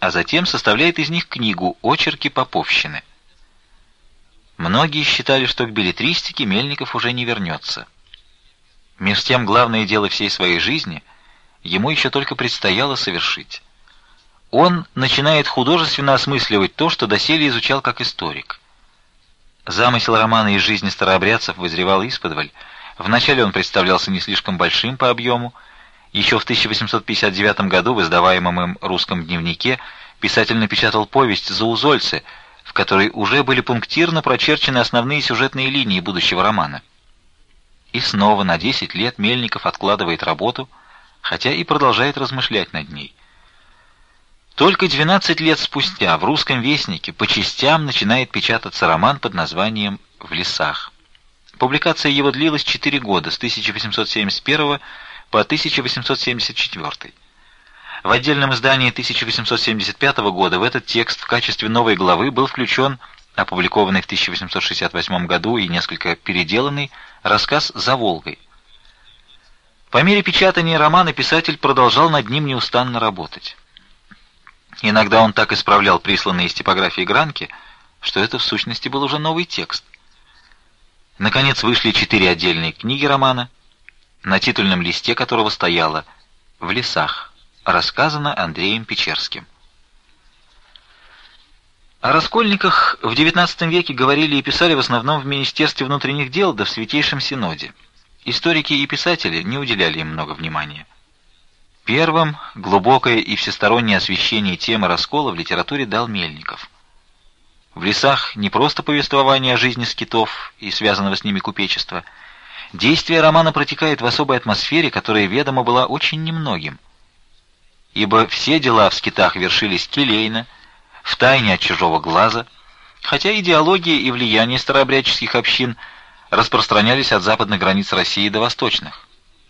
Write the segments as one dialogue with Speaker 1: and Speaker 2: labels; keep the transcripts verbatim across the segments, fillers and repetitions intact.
Speaker 1: а затем составляет из них книгу «Очерки поповщины». Многие считали, что к беллетристике Мельников уже не вернется. Меж тем, главное дело всей своей жизни ему еще только предстояло совершить. Он начинает художественно осмысливать то, что доселе изучал как историк. Замысел романа из жизни старообрядцев вызревал исподволь. Вначале он представлялся не слишком большим по объему. Еще в тысяча восемьсот пятьдесят девятом году в издаваемом им «Русском дневнике» писатель напечатал повесть «Заузольцы», в которой уже были пунктирно прочерчены основные сюжетные линии будущего романа. И снова на десять лет Мельников откладывает работу, хотя и продолжает размышлять над ней. Только двенадцать лет спустя в «Русском вестнике» по частям начинает печататься роман под названием «В лесах». Публикация его длилась четыре года, с тысяча восемьсот семьдесят первого по тысяча восемьсот семьдесят четвёртый. В отдельном издании тысяча восемьсот семьдесят пятого года в этот текст в качестве новой главы был включен опубликованный в тысяча восемьсот шестьдесят восьмом году и несколько переделанный рассказ «За Волгой». По мере печатания романа писатель продолжал над ним неустанно работать. Иногда он так исправлял присланные из типографии гранки, что это в сущности был уже новый текст. Наконец вышли четыре отдельные книги романа, на титульном листе которого стояло «В лесах», рассказано Андреем Печерским. О раскольниках в девятнадцатом веке говорили и писали в основном в Министерстве внутренних дел да в Святейшем Синоде. Историки и писатели не уделяли им много внимания. Первым глубокое и всестороннее освещение темы раскола в литературе дал Мельников. В лесах не просто повествование о жизни скитов и связанного с ними купечества. Действие романа протекает в особой атмосфере, которая ведома была очень немногим. Ибо все дела в скитах вершились келейно, втайне от чужого глаза, хотя идеология и влияние старообрядческих общин распространялись от западных границ России до восточных.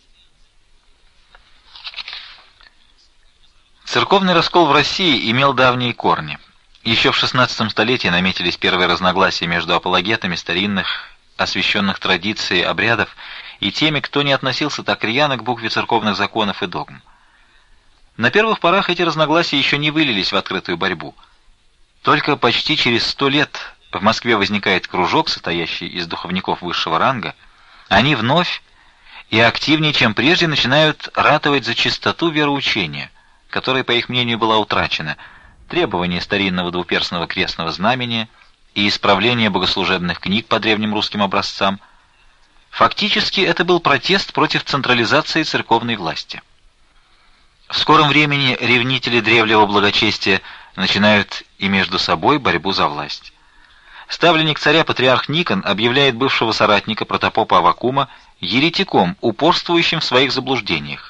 Speaker 1: Церковный раскол в России имел давние корни. Еще в шестнадцатом столетии наметились первые разногласия между апологетами старинных, освященных традиций, обрядов и теми, кто не относился так рьяно к букве церковных законов и догм. На первых порах эти разногласия еще не вылились в открытую борьбу. Только почти через сто лет в Москве возникает кружок, состоящий из духовников высшего ранга. Они вновь и активнее, чем прежде, начинают ратовать за чистоту вероучения, которая, по их мнению, была утрачена, требования старинного двуперстного крестного знамения и исправление богослужебных книг по древним русским образцам. Фактически это был протест против централизации церковной власти. В скором времени ревнители древнего благочестия начинают и между собой борьбу за власть. Ставленник царя патриарх Никон объявляет бывшего соратника протопопа Аввакума еретиком, упорствующим в своих заблуждениях.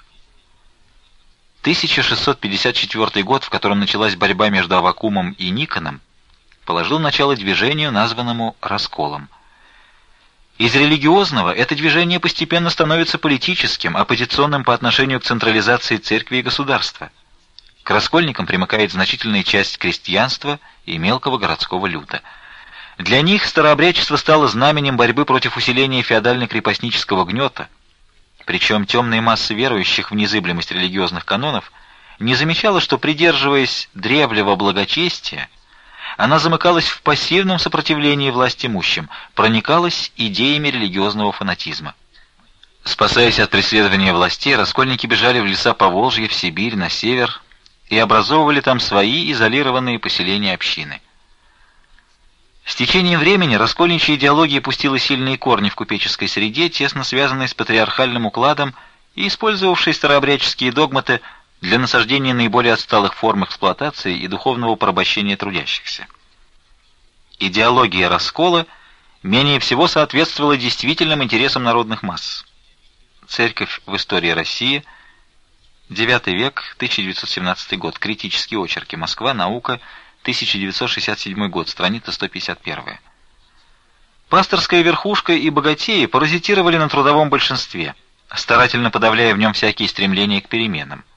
Speaker 1: тысяча шестьсот пятьдесят четвёртый год, в котором началась борьба между Аввакумом и Никоном, положил начало движению, названному расколом. Из религиозного это движение постепенно становится политическим, оппозиционным по отношению к централизации церкви и государства. К раскольникам примыкает значительная часть крестьянства и мелкого городского люда. Для них старообрядчество стало знаменем борьбы против усиления феодально-крепостнического гнета. Причем темные массы верующих в незыблемость религиозных канонов не замечала, что, придерживаясь древнего благочестия, она замыкалась в пассивном сопротивлении властимущим, проникалась идеями религиозного фанатизма. Спасаясь от преследования властей, раскольники бежали в леса Поволжья, в Сибирь, на север и образовывали там свои изолированные поселения общины. С течением времени раскольничья идеология пустила сильные корни в купеческой среде, тесно связанной с патриархальным укладом и использовавшей старообрядческие догматы для насаждения наиболее отсталых форм эксплуатации и духовного порабощения трудящихся. Идеология раскола менее всего соответствовала действительным интересам народных масс. Церковь в истории России, девятый век, тысяча девятьсот семнадцатый год, критические очерки, Москва, наука, тысяча девятьсот шестьдесят седьмой год, страница сто пятьдесят первая. Пасторская верхушка и богатеи паразитировали на трудовом большинстве, старательно подавляя в нем всякие стремления к переменам.